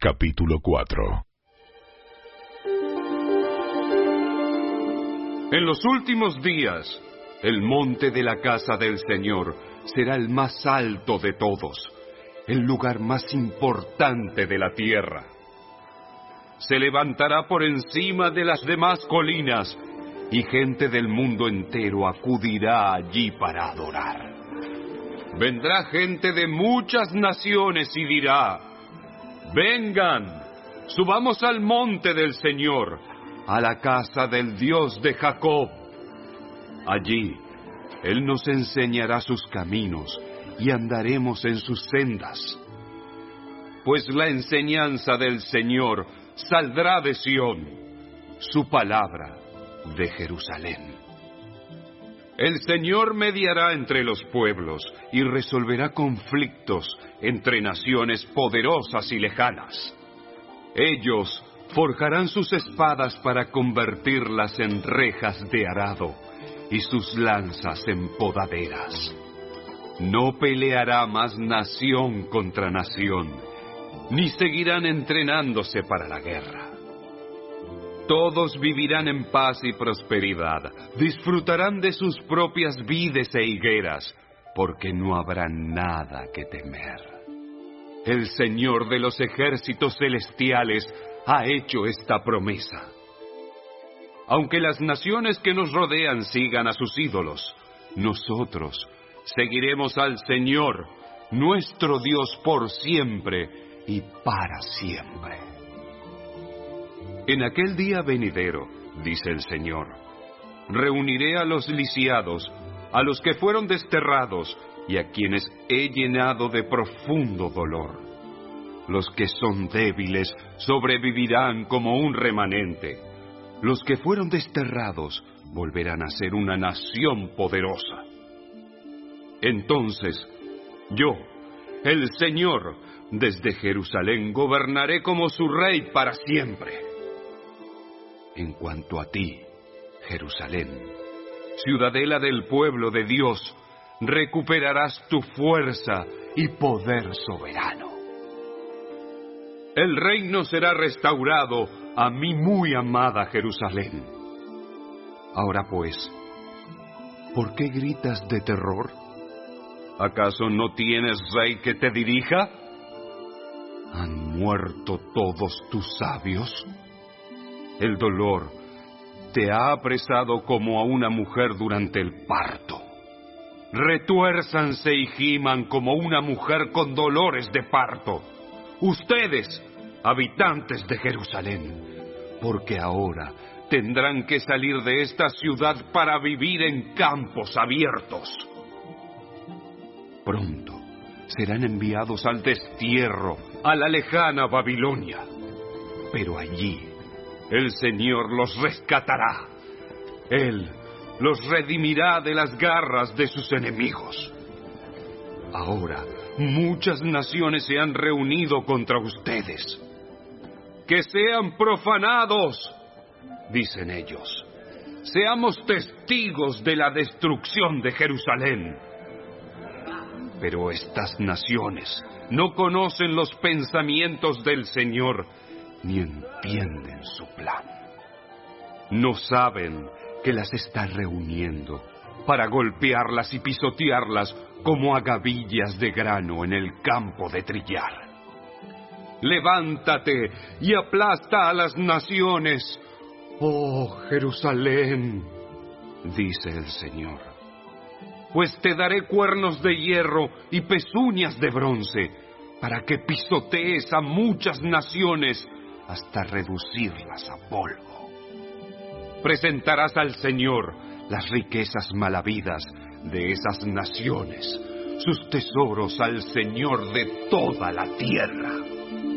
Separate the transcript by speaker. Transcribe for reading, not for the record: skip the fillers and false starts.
Speaker 1: Capítulo 4.
Speaker 2: En los últimos días, el monte de la casa del Señor será el más alto de todos, el lugar más importante de la tierra. Se levantará por encima de las demás colinas, y gente del mundo entero acudirá allí para adorar. Vendrá gente de muchas naciones y dirá: vengan, subamos al monte del Señor, a la casa del Dios de Jacob. Allí, Él nos enseñará sus caminos y andaremos en sus sendas. Pues la enseñanza del Señor saldrá de Sión, su palabra de Jerusalén. El Señor mediará entre los pueblos y resolverá conflictos entre naciones poderosas y lejanas. Ellos forjarán sus espadas para convertirlas en rejas de arado y sus lanzas en podaderas. No peleará más nación contra nación, ni seguirán entrenándose para la guerra. Todos vivirán en paz y prosperidad, disfrutarán de sus propias vides e higueras, porque no habrá nada que temer. El Señor de los ejércitos celestiales ha hecho esta promesa. Aunque las naciones que nos rodean sigan a sus ídolos, nosotros seguiremos al Señor, nuestro Dios, por siempre y para siempre. En aquel día venidero, dice el Señor, reuniré a los lisiados, a los que fueron desterrados y a quienes he llenado de profundo dolor. Los que son débiles sobrevivirán como un remanente. Los que fueron desterrados volverán a ser una nación poderosa. Entonces, yo, el Señor, desde Jerusalén gobernaré como su rey para siempre. En cuanto a ti, Jerusalén, ciudadela del pueblo de Dios, recuperarás tu fuerza y poder soberano. El reino será restaurado a mi muy amada Jerusalén. Ahora pues, ¿por qué gritas de terror? ¿Acaso no tienes rey que te dirija? ¿Han muerto todos tus sabios? El dolor te ha apresado como a una mujer durante el parto. Retuérzanse y giman como una mujer con dolores de parto. Ustedes, habitantes de Jerusalén, porque ahora tendrán que salir de esta ciudad para vivir en campos abiertos. Pronto serán enviados al destierro, a la lejana Babilonia. Pero allí el Señor los rescatará. Él los redimirá de las garras de sus enemigos. Ahora, muchas naciones se han reunido contra ustedes. ¡Que sean profanados!, dicen ellos. Seamos testigos de la destrucción de Jerusalén. Pero estas naciones no conocen los pensamientos del Señor, ni entienden su plan. No saben que las está reuniendo para golpearlas y pisotearlas como a gavillas de grano en el campo de trillar. Levántate y aplasta a las naciones, oh Jerusalén, dice el Señor, pues te daré cuernos de hierro y pezuñas de bronce, para que pisotees a muchas naciones hasta reducirlas a polvo. Presentarás al Señor las riquezas mal habidas de esas naciones, sus tesoros al Señor de toda la tierra.